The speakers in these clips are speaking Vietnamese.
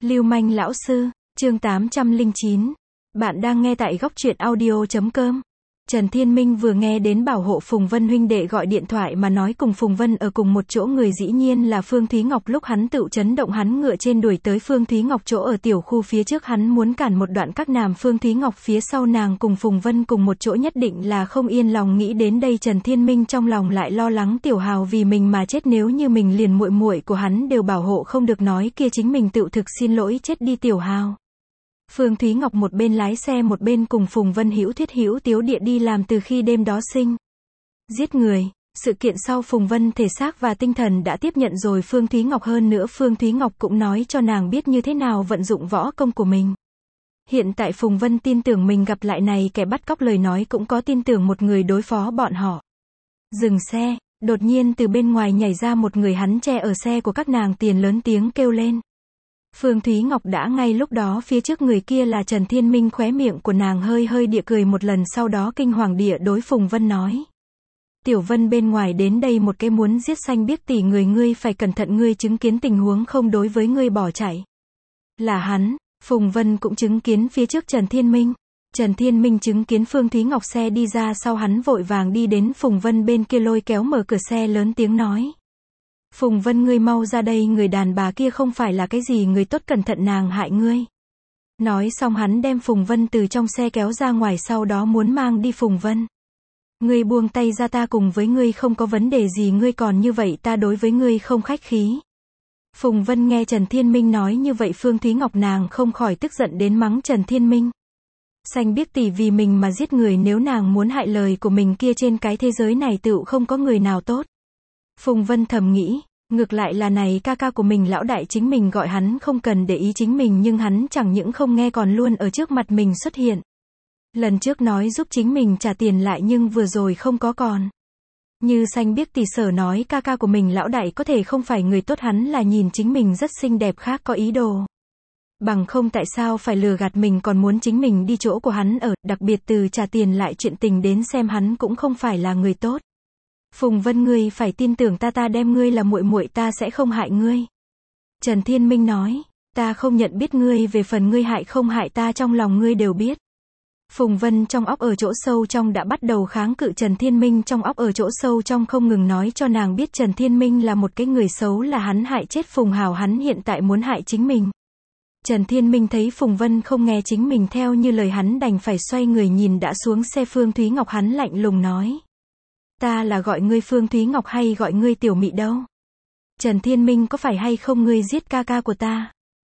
Lưu manh lão sư, chương 809. Bạn đang nghe tại góc truyện audio.com. Trần Thiên Minh vừa nghe đến bảo hộ Phùng Vân huynh đệ gọi điện thoại mà nói cùng Phùng Vân ở cùng một chỗ, người dĩ nhiên là Phương Thúy Ngọc. Lúc hắn tựu chấn động, hắn ngựa trên đuổi tới Phương Thúy Ngọc chỗ ở tiểu khu phía trước, hắn muốn cản một đoạn các nàng Phương Thúy Ngọc phía sau nàng cùng Phùng Vân cùng một chỗ nhất định là không yên lòng. Nghĩ đến đây Trần Thiên Minh trong lòng lại lo lắng Tiểu Hào vì mình mà chết, nếu như mình liền muội muội của hắn đều bảo hộ không được nói kia chính mình tựu thực xin lỗi chết đi Tiểu Hào. Phương Thúy Ngọc một bên lái xe một bên cùng Phùng Vân hữu thuyết hữu tiếu địa đi làm từ khi đêm đó sinh giết người. Sự kiện sau Phùng Vân thể xác và tinh thần đã tiếp nhận rồi Phương Thúy Ngọc, hơn nữa Phương Thúy Ngọc cũng nói cho nàng biết như thế nào vận dụng võ công của mình. Hiện tại Phùng Vân tin tưởng mình gặp lại này kẻ bắt cóc, lời nói cũng có tin tưởng một người đối phó bọn họ. Dừng xe, đột nhiên từ bên ngoài nhảy ra một người, hắn che ở xe của các nàng tiền lớn tiếng kêu lên. Phương Thúy Ngọc đã ngay lúc đó phía trước người kia là Trần Thiên Minh, khóe miệng của nàng hơi hơi địa cười một lần, sau đó kinh hoàng địa đối Phùng Vân nói. Tiểu Vân bên ngoài đến đây một cái muốn giết xanh biếc tỷ người, ngươi phải cẩn thận, ngươi chứng kiến tình huống không đối với ngươi bỏ chạy. Là hắn. Phùng Vân cũng chứng kiến phía trước Trần Thiên Minh. Trần Thiên Minh chứng kiến Phương Thúy Ngọc xe đi ra sau, hắn vội vàng đi đến Phùng Vân bên kia lôi kéo mở cửa xe lớn tiếng nói. Phùng Vân, ngươi mau ra đây, người đàn bà kia không phải là cái gì người tốt, cẩn thận nàng hại ngươi. Nói xong hắn đem Phùng Vân từ trong xe kéo ra ngoài, sau đó muốn mang đi Phùng Vân. Ngươi buông tay ra, ta cùng với ngươi không có vấn đề gì, ngươi còn như vậy ta đối với ngươi không khách khí. Phùng Vân nghe Trần Thiên Minh nói như vậy, Phương Thúy Ngọc nàng không khỏi tức giận đến mắng Trần Thiên Minh. Xanh biếc tỷ vì mình mà giết người, nếu nàng muốn hại lời của mình kia trên cái thế giới này tựu không có người nào tốt. Phùng Vân thầm nghĩ, ngược lại là này ca ca của mình lão đại, chính mình gọi hắn không cần để ý chính mình nhưng hắn chẳng những không nghe còn luôn ở trước mặt mình xuất hiện. Lần trước nói giúp chính mình trả tiền lại nhưng vừa rồi không có còn. Như xanh biếc tỷ sở nói ca ca của mình lão đại có thể không phải người tốt, hắn là nhìn chính mình rất xinh đẹp khác có ý đồ. Bằng không tại sao phải lừa gạt mình còn muốn chính mình đi chỗ của hắn ở, đặc biệt từ trả tiền lại chuyện tình đến xem hắn cũng không phải là người tốt. Phùng Vân, ngươi phải tin tưởng ta, ta đem ngươi là muội muội, ta sẽ không hại ngươi. Trần Thiên Minh nói, ta không nhận biết ngươi, về phần ngươi hại không hại ta trong lòng ngươi đều biết. Phùng Vân trong óc ở chỗ sâu trong đã bắt đầu kháng cự Trần Thiên Minh, trong óc ở chỗ sâu trong không ngừng nói cho nàng biết Trần Thiên Minh là một cái người xấu, là hắn hại chết Phùng Hào, hắn hiện tại muốn hại chính mình. Trần Thiên Minh thấy Phùng Vân không nghe chính mình theo như lời, hắn đành phải xoay người nhìn đã xuống xe Phương Thúy Ngọc, hắn lạnh lùng nói. Ta là gọi ngươi Phương Thúy Ngọc hay gọi ngươi Tiểu Mị đâu? Trần Thiên Minh, có phải hay không ngươi giết ca ca của ta?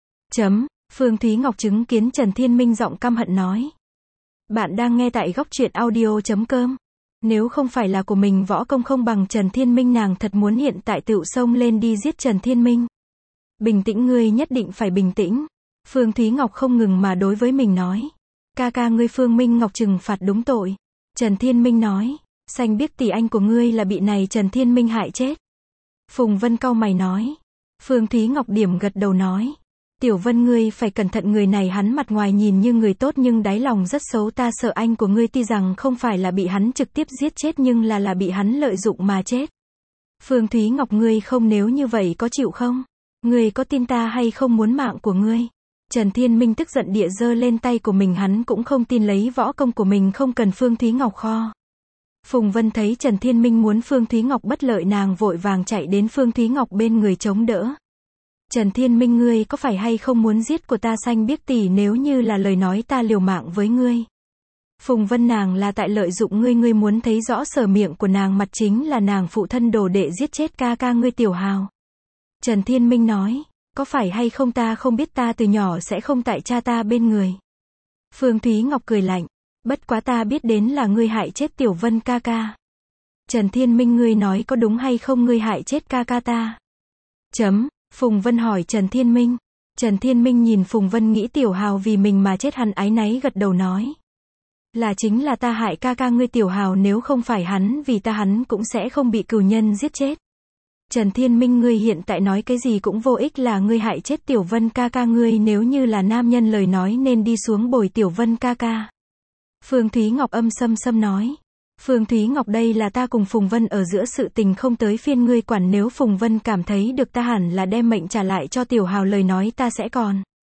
Phương Thúy Ngọc chứng kiến Trần Thiên Minh giọng căm hận nói. Bạn đang nghe tại góc truyện audio.com. Nếu không phải là của mình võ công không bằng Trần Thiên Minh, nàng thật muốn hiện tại tựu xông lên đi giết Trần Thiên Minh. Bình tĩnh, ngươi nhất định phải bình tĩnh. Phương Thúy Ngọc không ngừng mà đối với mình nói. Ca ca ngươi Phương Minh Ngọc trừng phạt đúng tội. Trần Thiên Minh nói. Xanh biết tỷ anh của ngươi là bị này Trần Thiên Minh hại chết. Phùng Vân cau mày nói. Phương Thúy Ngọc điểm gật đầu nói. Tiểu Vân, ngươi phải cẩn thận, người này hắn mặt ngoài nhìn như người tốt nhưng đáy lòng rất xấu, ta sợ anh của ngươi tuy rằng không phải là bị hắn trực tiếp giết chết nhưng là bị hắn lợi dụng mà chết. Phương Thúy Ngọc, ngươi không, nếu như vậy có chịu không? Ngươi có tin ta hay không muốn mạng của ngươi? Trần Thiên Minh tức giận địa giơ lên tay của mình, hắn cũng không tin lấy võ công của mình không cần Phương Thúy Ngọc kho. Phùng Vân thấy Trần Thiên Minh muốn Phương Thúy Ngọc bất lợi, nàng vội vàng chạy đến Phương Thúy Ngọc bên người chống đỡ. Trần Thiên Minh, ngươi có phải hay không muốn giết của ta xanh biếc tỷ, nếu như là lời nói ta liều mạng với ngươi. Phùng Vân, nàng là tại lợi dụng ngươi, ngươi muốn thấy rõ sở miệng của nàng mặt chính là nàng phụ thân đồ đệ giết chết ca ca ngươi Tiểu Hào. Trần Thiên Minh nói, có phải hay không ta không biết, ta từ nhỏ sẽ không tại cha ta bên người. Phương Thúy Ngọc cười lạnh, bất quá ta biết đến là ngươi hại chết Tiểu Vân ca ca. Trần Thiên Minh, ngươi nói có đúng hay không, ngươi hại chết ca ca ta? Phùng Vân hỏi Trần Thiên Minh. Trần Thiên Minh nhìn Phùng Vân nghĩ Tiểu Hào vì mình mà chết, hắn áy náy gật đầu nói. Là chính là ta hại ca ca ngươi Tiểu Hào, nếu không phải hắn vì ta hắn cũng sẽ không bị cừu nhân giết chết. Trần Thiên Minh, ngươi hiện tại nói cái gì cũng vô ích, là ngươi hại chết Tiểu Vân ca ca, ngươi nếu như là nam nhân lời nói nên đi xuống bồi Tiểu Vân ca ca. Phương Thúy Ngọc âm sâm sâm nói. Phương Thúy Ngọc, đây là ta cùng Phùng Vân ở giữa sự tình, không tới phiên ngươi quản, nếu Phùng Vân cảm thấy được ta hẳn là đem mệnh trả lại cho Tiểu Hào lời nói ta sẽ còn.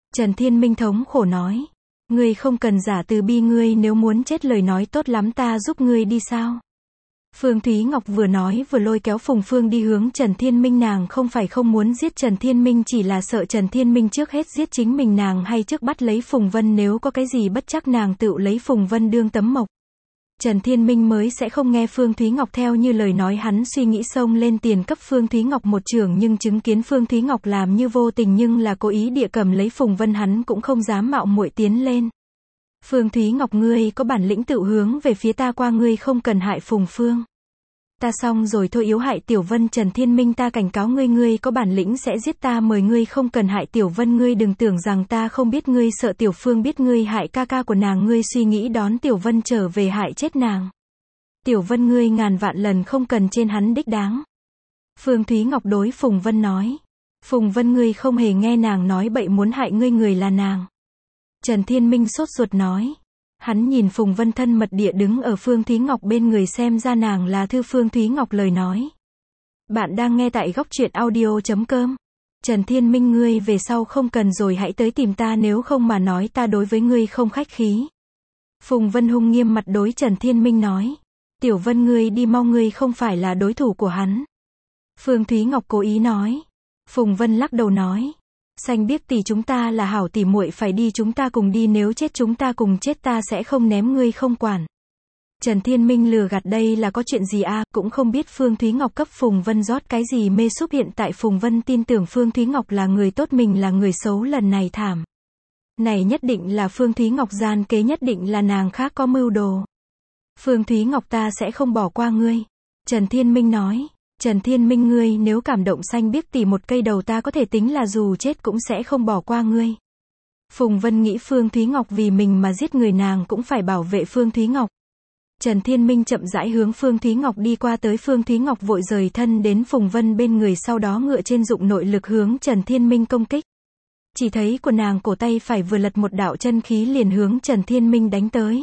Trần Thiên Minh thống khổ nói. Ngươi không cần giả từ bi, ngươi nếu muốn chết lời nói tốt lắm ta giúp ngươi đi sao? Phương Thúy Ngọc vừa nói vừa lôi kéo Phùng Phương đi hướng Trần Thiên Minh, nàng không phải không muốn giết Trần Thiên Minh, chỉ là sợ Trần Thiên Minh trước hết giết chính mình, nàng hay trước bắt lấy Phùng Vân, nếu có cái gì bất chắc nàng tự lấy Phùng Vân đương tấm mộc. Trần Thiên Minh mới sẽ không nghe Phương Thúy Ngọc theo như lời nói, hắn suy nghĩ xông lên tiền cấp Phương Thúy Ngọc một chưởng, nhưng chứng kiến Phương Thúy Ngọc làm như vô tình nhưng là cố ý địa cầm lấy Phùng Vân, hắn cũng không dám mạo muội tiến lên. Phương Thúy Ngọc, ngươi có bản lĩnh tự hướng về phía ta qua, ngươi không cần hại Phùng Phương. Ta xong rồi thôi, yếu hại Tiểu Vân. Trần Thiên Minh, ta cảnh cáo ngươi, ngươi có bản lĩnh sẽ giết ta, mời ngươi không cần hại Tiểu Vân, ngươi đừng tưởng rằng ta không biết, ngươi sợ Tiểu Phương biết ngươi hại ca ca của nàng, ngươi suy nghĩ đón Tiểu Vân trở về hại chết nàng. Tiểu Vân, ngươi ngàn vạn lần không cần trên hắn đích đáng. Phương Thúy Ngọc đối Phùng Vân nói. Phùng Vân, ngươi không hề nghe nàng nói bậy, muốn hại ngươi người là nàng. Trần Thiên Minh sốt ruột nói. Hắn nhìn Phùng Vân thân mật địa đứng ở Phương Thúy Ngọc bên người, xem ra nàng là thư Phương Thúy Ngọc lời nói. Bạn đang nghe tại góc truyện audio.com. Trần Thiên Minh, ngươi về sau không cần rồi hãy tới tìm ta, nếu không mà nói ta đối với ngươi không khách khí. Phùng Vân hung nghiêm mặt đối Trần Thiên Minh nói. Tiểu Vân, ngươi đi mau, ngươi không phải là đối thủ của hắn. Phương Thúy Ngọc cố ý nói. Phùng Vân lắc đầu nói. Xanh biết tỷ, chúng ta là hảo tỷ muội, phải đi chúng ta cùng đi, nếu chết chúng ta cùng chết, ta sẽ không ném ngươi không quản. Trần Thiên Minh lừa gạt, đây là có chuyện gì a? Cũng không biết Phương Thúy Ngọc cấp Phùng Vân rót cái gì mê súp, hiện tại Phùng Vân tin tưởng Phương Thúy Ngọc là người tốt, mình là người xấu, lần này thảm. Này nhất định là Phương Thúy Ngọc gian kế, nhất định là nàng khác có mưu đồ. Phương Thúy Ngọc, ta sẽ không bỏ qua ngươi. Trần Thiên Minh nói. Trần Thiên Minh, ngươi nếu cảm động xanh biết tỷ một cây đầu, ta có thể tính là dù chết cũng sẽ không bỏ qua ngươi. Phùng Vân nghĩ Phương Thúy Ngọc vì mình mà giết người, nàng cũng phải bảo vệ Phương Thúy Ngọc. Trần Thiên Minh chậm rãi hướng Phương Thúy Ngọc đi qua tới, Phương Thúy Ngọc vội rời thân đến Phùng Vân bên người, sau đó ngựa trên dụng nội lực hướng Trần Thiên Minh công kích. Chỉ thấy của nàng cổ tay phải vừa lật, một đạo chân khí liền hướng Trần Thiên Minh đánh tới.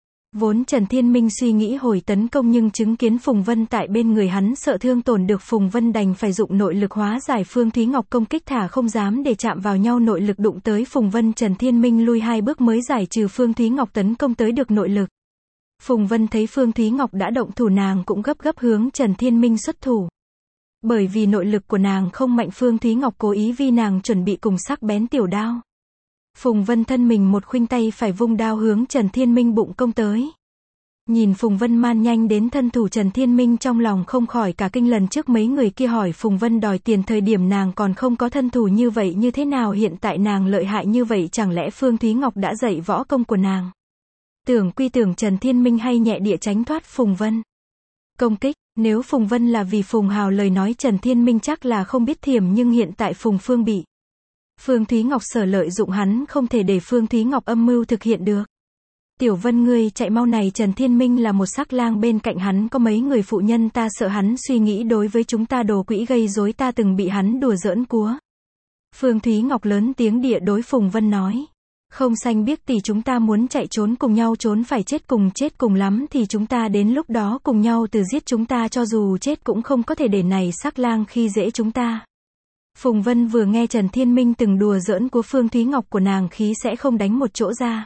Vốn Trần Thiên Minh suy nghĩ hồi tấn công, nhưng chứng kiến Phùng Vân tại bên người, hắn sợ thương tổn được Phùng Vân, đành phải dụng nội lực hóa giải Phương Thúy Ngọc công kích, thả không dám để chạm vào nhau, nội lực đụng tới Phùng Vân, Trần Thiên Minh lui 2 bước mới giải trừ Phương Thúy Ngọc tấn công tới được nội lực. Phùng Vân thấy Phương Thúy Ngọc đã động thủ, nàng cũng gấp gấp hướng Trần Thiên Minh xuất thủ. Bởi vì nội lực của nàng không mạnh, Phương Thúy Ngọc cố ý vì nàng chuẩn bị cùng sắc bén tiểu đao. Phùng Vân thân mình một khuynh tay phải vung đao hướng Trần Thiên Minh bụng công tới. Nhìn Phùng Vân man nhanh đến thân thủ, Trần Thiên Minh trong lòng không khỏi cả kinh, lần trước mấy người kia hỏi Phùng Vân đòi tiền thời điểm nàng còn không có thân thủ như vậy, như thế nào hiện tại nàng lợi hại như vậy, chẳng lẽ Phương Thúy Ngọc đã dạy võ công của nàng? Tưởng quy tưởng, Trần Thiên Minh hay nhẹ địa tránh thoát Phùng Vân công kích. Nếu Phùng Vân là vì Phùng Hào lời nói, Trần Thiên Minh chắc là không biết thiểm, nhưng hiện tại Phùng Phương bị Phương Thúy Ngọc sở lợi dụng, hắn không thể để Phương Thúy Ngọc âm mưu thực hiện được. Tiểu Vân, ngươi chạy mau này, Trần Thiên Minh là một sắc lang, bên cạnh hắn có mấy người phụ nhân, ta sợ hắn suy nghĩ đối với chúng ta đồ quỹ gây rối, ta từng bị hắn đùa giỡn cúa. Phương Thúy Ngọc lớn tiếng địa đối Phùng Vân nói. Không xanh biết tỷ, chúng ta muốn chạy trốn cùng nhau trốn, phải chết cùng lắm thì chúng ta đến lúc đó cùng nhau từ giết, chúng ta cho dù chết cũng không có thể để này sắc lang khi dễ chúng ta. Phùng Vân vừa nghe Trần Thiên Minh từng đùa giỡn của Phương Thúy Ngọc của nàng, khí sẽ không đánh một chỗ ra.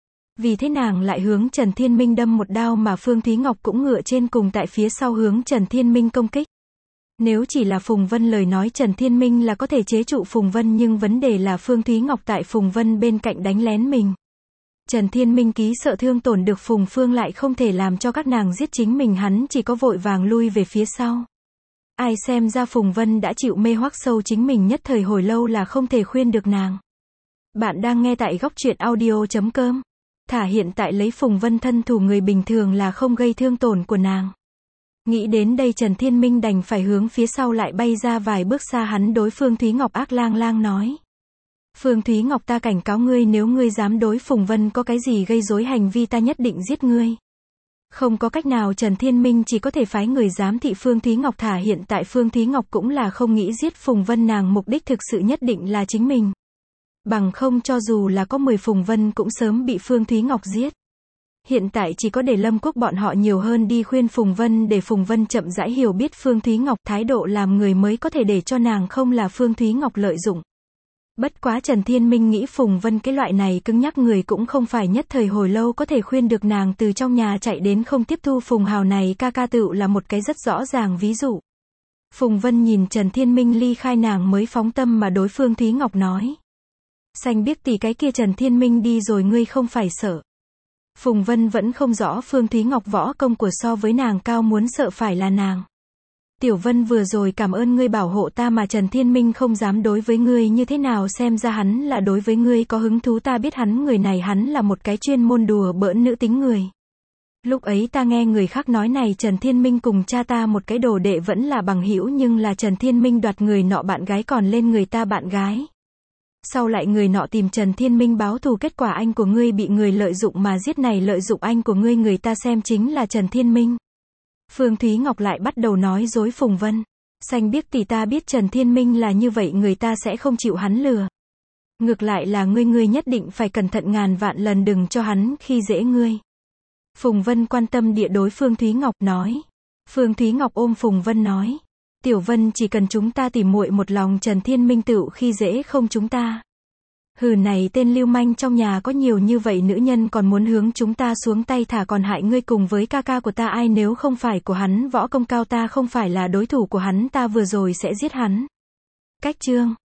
Vì thế nàng lại hướng Trần Thiên Minh đâm một đao, mà Phương Thúy Ngọc cũng ngựa trên cùng tại phía sau hướng Trần Thiên Minh công kích. Nếu chỉ là Phùng Vân lời nói, Trần Thiên Minh là có thể chế trụ Phùng Vân, nhưng vấn đề là Phương Thúy Ngọc tại Phùng Vân bên cạnh đánh lén mình. Trần Thiên Minh ký sợ thương tổn được Phùng Phương, lại không thể làm cho các nàng giết chính mình, hắn chỉ có vội vàng lui về phía sau. Ai xem ra Phùng Vân đã chịu mê hoặc sâu chính mình, nhất thời hồi lâu là không thể khuyên được nàng. Bạn đang nghe tại góc truyện audio.com. Thả hiện tại lấy Phùng Vân thân thủ, người bình thường là không gây thương tổn của nàng. Nghĩ đến đây, Trần Thiên Minh đành phải hướng phía sau lại bay ra vài bước xa, hắn đối Phương Thúy Ngọc ác lang lang nói. Phương Thúy Ngọc, ta cảnh cáo ngươi, nếu ngươi dám đối Phùng Vân có cái gì gây rối hành vi, ta nhất định giết ngươi. Không có cách nào, Trần Thiên Minh chỉ có thể phái người giám thị Phương Thúy Ngọc, thả hiện tại Phương Thúy Ngọc cũng là không nghĩ giết Phùng Vân, nàng mục đích thực sự nhất định là chính mình. Bằng không cho dù là có 10 Phùng Vân cũng sớm bị Phương Thúy Ngọc giết. Hiện tại chỉ có để Lâm Quốc bọn họ nhiều hơn đi khuyên Phùng Vân, để Phùng Vân chậm rãi hiểu biết Phương Thúy Ngọc, thái độ làm người mới có thể để cho nàng không là Phương Thúy Ngọc lợi dụng. Bất quá Trần Thiên Minh nghĩ Phùng Vân cái loại này cứng nhắc người cũng không phải nhất thời hồi lâu có thể khuyên được nàng từ trong nhà chạy đến không tiếp thu Phùng Hào này ca ca tựu là một cái rất rõ ràng ví dụ. Phùng Vân nhìn Trần Thiên Minh ly khai nàng mới phóng tâm mà đối Phương Thúy Ngọc nói. Xanh biếc tỷ cái kia Trần Thiên Minh đi rồi ngươi không phải sợ. Phùng Vân vẫn không rõ Phương Thúy Ngọc võ công của so với nàng cao muốn sợ phải là nàng. Tiểu Vân vừa rồi cảm ơn ngươi bảo hộ ta mà Trần Thiên Minh không dám đối với ngươi như thế nào xem ra hắn là đối với ngươi có hứng thú ta biết hắn người này hắn là một cái chuyên môn đùa bỡn nữ tính người. Lúc ấy ta nghe người khác nói này Trần Thiên Minh cùng cha ta một cái đồ đệ vẫn là bằng hữu nhưng là Trần Thiên Minh đoạt người nọ bạn gái còn lên người ta bạn gái. Sau lại người nọ tìm Trần Thiên Minh báo thù kết quả anh của ngươi bị người lợi dụng mà giết này lợi dụng anh của ngươi người ta xem chính là Trần Thiên Minh. Phương Thúy Ngọc lại bắt đầu nói dối Phùng Vân. Xanh biết tỷ ta biết Trần Thiên Minh là như vậy người ta sẽ không chịu hắn lừa. Ngược lại là ngươi nhất định phải cẩn thận ngàn vạn lần đừng cho hắn khi dễ ngươi. Phùng Vân quan tâm địa đối Phương Thúy Ngọc nói. Phương Thúy Ngọc ôm Phùng Vân nói. Tiểu Vân chỉ cần chúng ta tỉ muội một lòng Trần Thiên Minh tựu khi dễ không chúng ta. Hừ này tên lưu manh trong nhà có nhiều như vậy nữ nhân còn muốn hướng chúng ta xuống tay thả còn hại ngươi cùng với ca ca của ta ai nếu không phải của hắn võ công cao ta không phải là đối thủ của hắn ta vừa rồi sẽ giết hắn. Cách chương